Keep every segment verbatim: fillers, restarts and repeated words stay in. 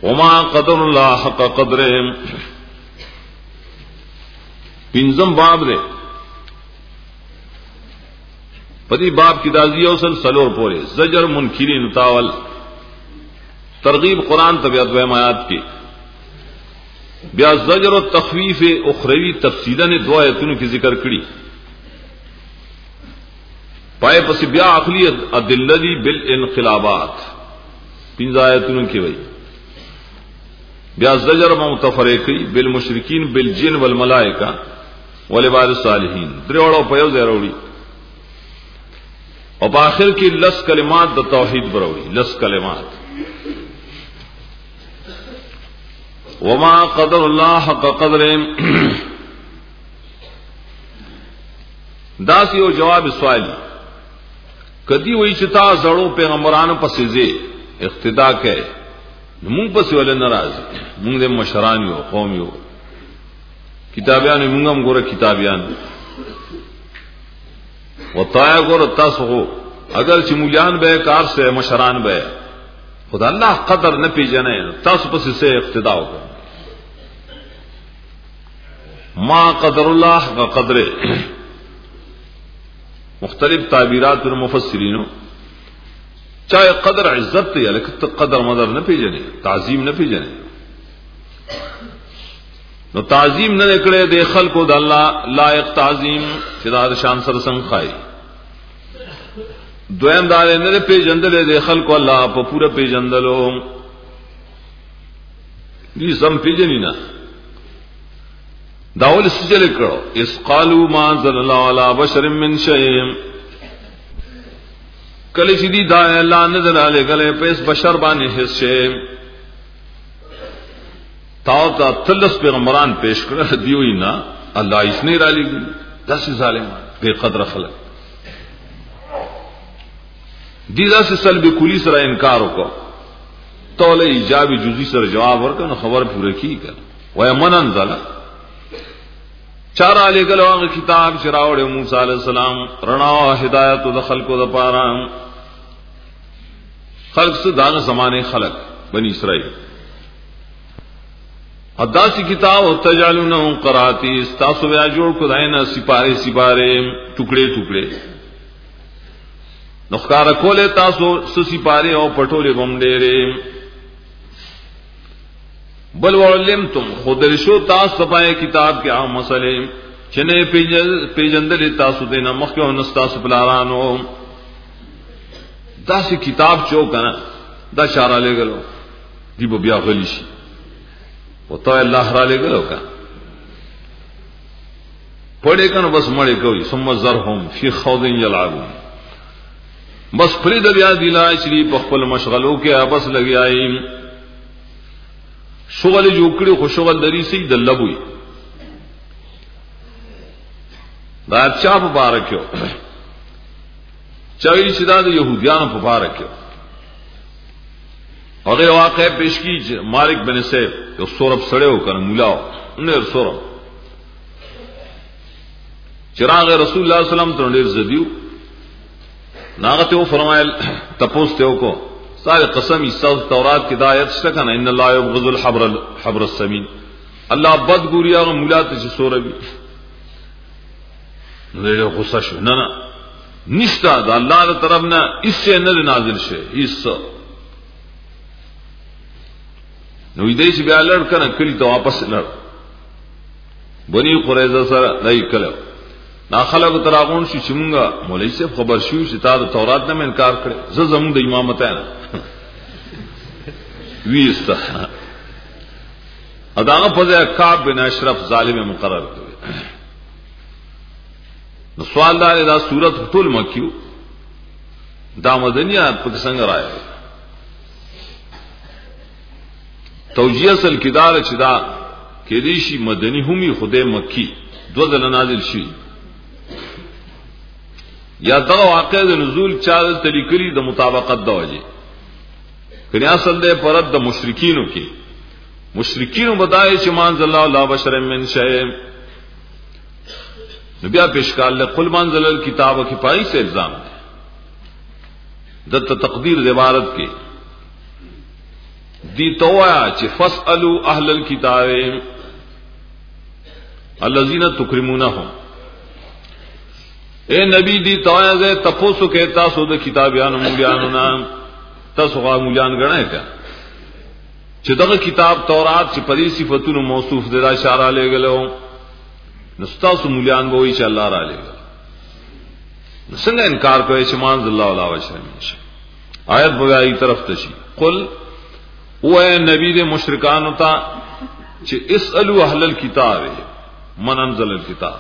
وما قدر الله حق قدره. پنځم باب دے پدی باب کی دازیہ وصل سلور پورے زجر منکرین تاول ترغیب قرآن طبیعت و آیات کی بیا زجر و تخویف اخروی تفصیلا نے دو آیتوں کی ذکر کری پائے پس بیا عقلی ادلہ بالانقلابات پنځه آیتوں کی وئی بیا زجر متفرقی بالمشرکین بالجن والملائکہ والعباد الصالحین دریوڑو پیو زیروڑی اور بآخر کی لس کلمات د توحید بروڑی لس کلمات وما قدر اللہ حق قدر داسی و جواب سوالی کدی وہی چتا زڑو پیغمبرانو پسیزے اقتدا کے مونږ پسې ولې ناراض مونږ د مشران یو قوم یو کتابیان مونږ هم ګوره کتابیان وطایا ګوره تاسو اگر چې مولیان به کار سے مشران به خدا الله قدر نه پیژنې تاسو پسې سه اقتدا وکړه ما قدر الله قدر مختلف تعبیرات المفسرین چاہے قدر عزت یا لیکن قدر مدر نہ پیجنے تعظیم نہ پیجنے نو تعظیم نہ نکڑے دے خلق د اللہ لائق تعظیم شداد شان سر سنگ خائی دویم دارے نہ پیجندلے دے خلق اللہ په پورا پیجندلو دی سم پیجنی نا داول سجل کرو اس قالوا ما انزل الله على بشر من شيء کلی چې دی دا الله نظر علی گله پس بشر باندې حصے تاو تا تلس پیغمبران پیش کړه دیوی نا الله اس نه را لګي داس ظالم بے قدر خلق دی داس سلب کلی سره انکار وکړه توله ایجابی جزئی سره جواب ورکړه خبر پوره کی کړه وای من انزل چار علی گله هغه کتاب چې راوړ موسی علی السلام رڼا او هدایت د خلقو د پاره خلق سے داغ زمانے خلق بنی اسرائیل اداسی کتاب تجعلون قراتی استاسو بیا جوړ کو داینا سپارے سپارے ټوکړي ټوکړي نخکار کولے تاسو سسی پارے او پټولې بم ډېرې بل ولمتم خودرشو تاسو پای کتاب کې عام مسئلے چنه پیجندل تاسو دینه مخکې او نستاسو بلارانو دا سی کتاب چو کنا دا شارا لے گلو دی بو بیا غلی شي او تو اللہ را لے گلو کا پڑھے کنا بس مڑے کوئی ثم ذرهم فی خوض یلعبون بس فرید بیا دیلا شری په خپل مشغلو کې بس لګی آئی شغل جوکړي خو شغل دری سي دلبوي دا چا مبارکو چاویل شدا د یهودیانو په باره کې هغه واقع پیش کی مالک بن سیف یو سورب سړیو کنه مولا نه سورب چراغ رسول الله صلی الله علیه وسلم ته ډیر زدیو ناغه ته فرمایل تپوس ته وکړو ساره قسم ایسا تورات کی دایت شته کنه ان الله یبغض الحبر الحبر السمین الله بد ګوریا هغه مولا ته چې سوربي نو غصه شو نه نه نشتا دا اللہ دا طرف نہ اس سے نہ نازل شے اس نو دې چې بیا لړ کنه کلی ته واپس لړ بنی قریظه سره دای کله نا خلق تراغون شي چې مونږه مولوی صاحب خبر شو چې تا د تورات نه انکار کړي زه زموږ د امامت نه ویستا اداغه په کعب بن اشرف ظالم مقرر کړی نو سوال دار دا صورت ټول مکیو دا مدنیات په څنګه راځي توجیه اصل کدار چې دا کې دي شي مدنی همي خدای مکی دو ځله نازل شي یا دا واقع د نزول چا طریقې د مطابقت د وجه کله اصل ده پرد د مشرکینو کې مشرکینو بدای چې مانزل الله لا بشر من شیء نبی پیشکال له قل منزل الكتاب کی پای سے الزام ہے د تقدیر د عبارت کې دی توایا چې فاسالو اهل الكتاب الذين تکرمونهم، اے نبی دی توایا زه تاسو کې تاسو د کتابیانو مولیانو نام تاسو غا مولیان غنئ کا چې دغه کتاب تورات چې پدې صفاتونو موصوف دي دا اشاره لګلو نو تاسو مولیان وایي چې الله را لګل، څنګه انکار کوي چې مان الله ولا وشرم. آیت بغای طرف تشي قل او اے نبی دے مشرکان تا چې اسالو اهل الكتاب من انزل الكتاب،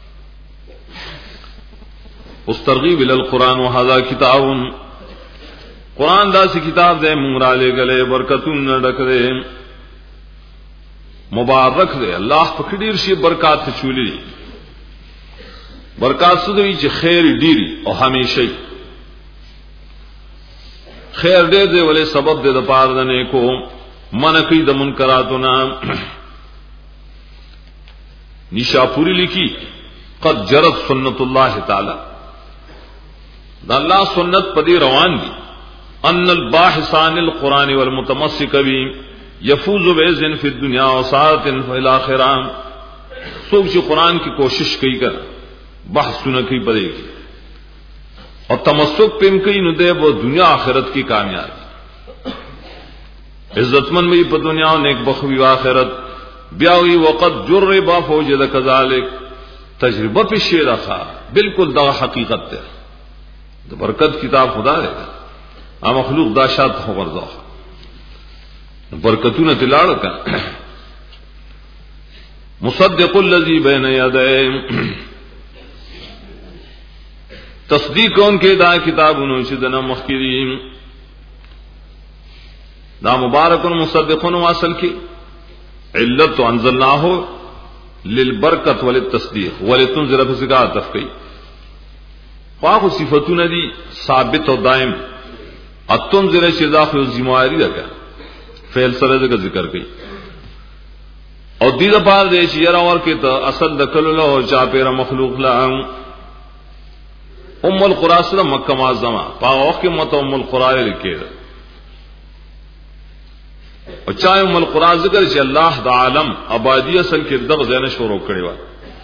اس ترغیب ال القران وهذا کتاب، قران دا سی کتاب دے مونږ را لګلې برکتون ډک دے مبارک دے، الله په ډیر شي برکات چولې، برکات څه دی چې خیر ډیری او همیشه خیر دے دے ولې سبب دے د پاره د نیکو منکی د منکراتنا. نشاپوری لکھی قد جرت سنت اللہ تعالی، دا اللہ سنت پدی روان دی ان الباحثان القرآن والمتمسک بھی یفوز بعزن فی الدنیا وسعادت فی الاخرہ. سوک چی قرآن کی کوشش کی کر بحث سن کی پدے کی اور تمسک پیم کئی نو دے وہ دنیا آخرت کی کامیابی، عزت من بھی پر دنیا نیک بخوی و آخرت. بیاوی وقت جرب فوجد کذالک، تجربہ پیشے رکھا بالکل دا حقیقت تے دا برکت کتاب خدا دے گا آ مخلوق دا شاد خبر دا برکتون تلاڑ کا مصدق الذی بین یدیہ، تصدیق ان کے دا کتابوں سے دنا مخکرین دا مبارکن مصدقون واصل کی علت انزلناہ للبرکت وللتصدیق ولتنذر بذکا تفقی خواہ صفتون دی ثابت و دائم اتنذر شذاف ذمہاری رکھا فعل سره ذکر کئی اور دید پار دے چی یرا اور کہ تا اصل دکل لو چا پیر مخلوق لا ام القرى سره مکہ معظمہ پا وقت مت ام القرى لکھے اور چاہے ام القرى ذکر چ اللہ دا عالم آبادی اصل کے دغ زین شروع کړي وا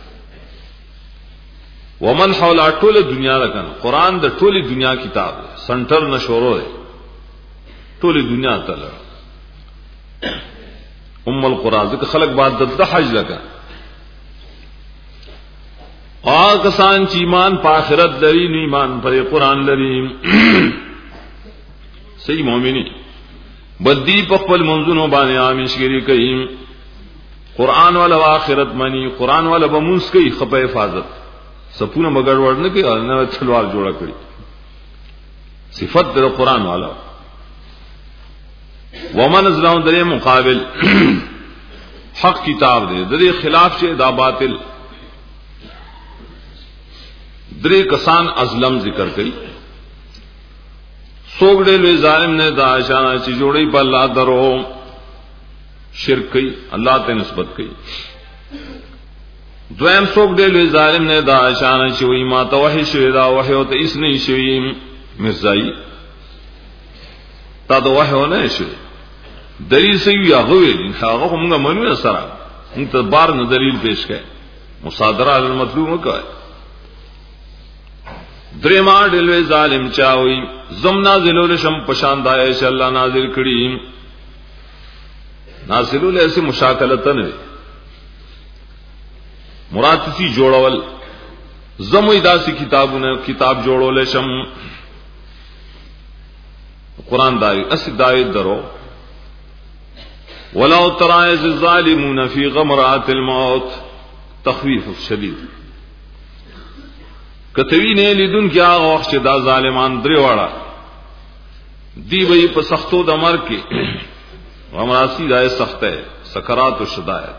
ومن حول ټول دنیا لکن قران د ټولی دنیا کتاب سنټر نشورو ہے ټولی دنیا تعالی ام القرى ذکر خلق بعد د حج لکا اور کسان چی ایمان پا آخرت لری نو ایمان پر قرآن لری صحیح مومنی بدی پخپل منزونو بانے آمیشگری کئی قرآن والا آخرت منی قرآن والا بمونس کئی خپ حفاظت سپونا مگر ورن کی اور تلوار جوڑا کری صفت در قرآن والا ومن ازلاؤں در مقابل حق کتاب دے در خلاف سے دا باطل درے کسان ازلم ذکر کئی سوگڑے لوی ظالم نے دا اشانہ چی جوڑی پا اللہ درو شرک کئی اللہ تے نسبت کئی دویم سوگڑے لوی ظالم نے دا اشانہ چی وی ما توحی شوی دا وحیو تا اس نہیں شوی مرزائی تا دا وحیو نہیں شوی دلیل سیوی آغوی آغو کو منگا منوی اثرا انتا بار نا دلیل پیش کئے مصادرہ المطلوب مکہ درما ڈلوے ظالم چاوی زم نازلول شم پشاند آئے چا اللہ نازل کری نازلول ایسے مشاکلتن وی مراتسی جوڑول زم اداسی کتابوں کتاب جوڑول شم قرآن داوی اسی داوی درو ولو ترائز الظالمون فی غمرات الموت تخویف شدید کتوی نے لیدن کیا وقت دا ظالمان درے واڑا دی بئی پا سختو دا مر کے غمراسی دائے سخت ہے سکرات و شدایت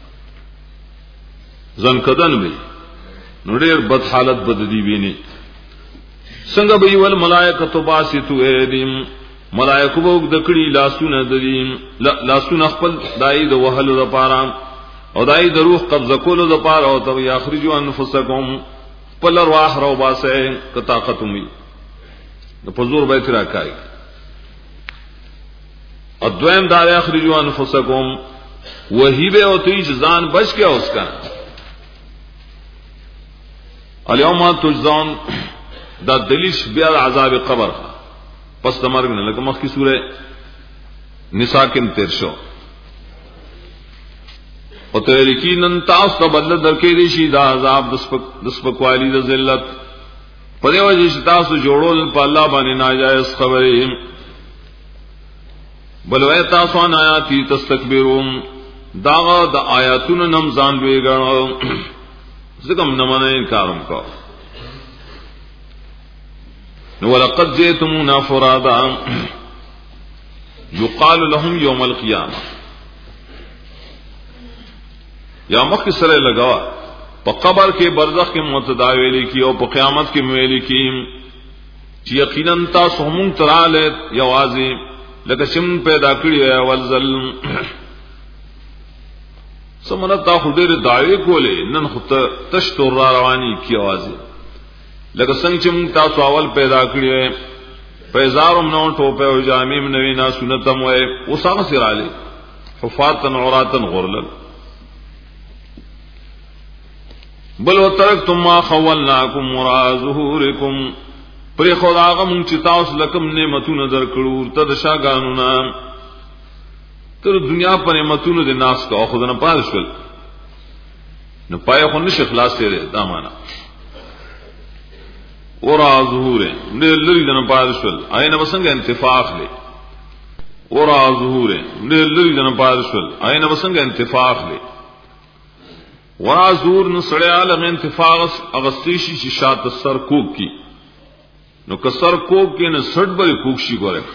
زنکدن بئی نوڑیر بد حالت بد دی بینی سنگ بئی والملائکتو باسطو ایدیم ملائکو باوک دکڑی لاسون ددیم لاسون اخپل دائی دا وحل دا پارا او دائی دا روح قبض کولو دا پارا او تب یاخرجو انفسکم پل ارواح رو باسے کطاقت امی دا پزور بیت راکائی ادویم دار اخرجوا انفسکم وہی بے ہوتی جزان بچ گیا اس کا الیوم تجزون دا دلیش بیا عذاب قبر پس تمرگ نے لگا مخ کی سورہ نساء کے تیر شو او ته یقینن تاسو ته بدل درکې دي شي دا عذاب د سپکوالی د ذلت په دې وجه چې تاسو جوړول په الله باندې ناجایز خبرې بل وای تاسو ان آیاتی تستكبرون دا د آیاتونو نم ځان لوي غړو زکم نه منه انکارم کو نو ولقد جئتمونا فرادا يقال لهم يوم القيامه یا مخ سره لگا په قبر کې برزخ کې متداویلی کی او په قیامت کې مویلی کی چې یقینا تاسو هم تراله یوازي لکه شم پیدا کړی او ولزل سمونه تا خډیر دعوی کولې نن خو تشتور را رواني کی اوازي لکه څنګه چې تاسو اول پیدا کړی پیزارم نو ټوپه او جامیم نوی نا سنتم وای وسغه سراله حفاتن عوراتن غرلل بل وترکتم ما خولناکم وراء ظهورکم پر خداغه مون چې تاسو لکم نعمتونه درکړو ته د شاګانو نه تر دنیا پر نعمتونو د ناس کا خو نه پارشل نو پای خو نشه خلاص دی دا معنا وراء ظهور نه لری نه پارشل آینه وسنګ انتفاق دی وراء ظهور نه لری نه پارشل آینه وسنګ انتفاق دی ورازور نو سړی عالم انتفاق اغستیشی چې شات سر کوک کی نو کسر کوک کې نه سټ بری کوک شي ګوره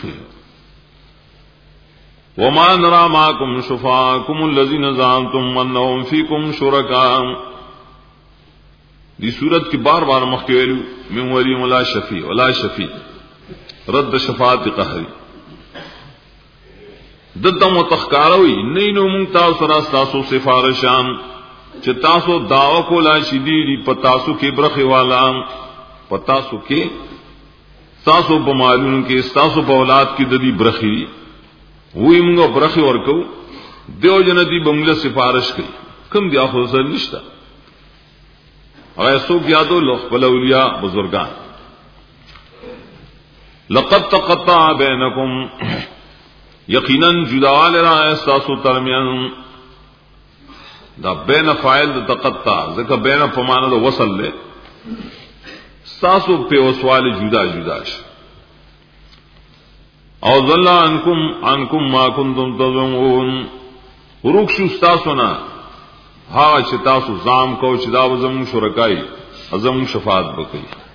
وما نرى معكم شفاعكم الذين زعمتم انهم فيكم شركاء دی صورت کی بار بار مخکې ویلو من ولی ولا شفیع ولا شفیع رد شفاعت قهری دته متخکاروي نه نو مونږ تاسو را تاسو سفارشان چې تاسو داوا کولا شدي پتاسو کې برخه والا پتاسو کې تاسو په مالونو کې تاسو په اولاد کې د دې برخي وې موږ برخه ورکو دیو جن دې بمله سفارش کوي کوم دی اخو سر نشتا هغه سو یادو لوخ بل اولیاء بزرگان لقد تقطع بينكم یقینا جدال را تاسو ترمیان دا بین فاعل د تقطع ځکه بین په معنا د وصل له تاسو په وسوال جدا جدا شي او ظل عنکم عنکم ما کنتم تزعمون ورخص تاسو نه ها چې تاسو زام کو چې دا وزم شرکای ازم شفاعت وکړي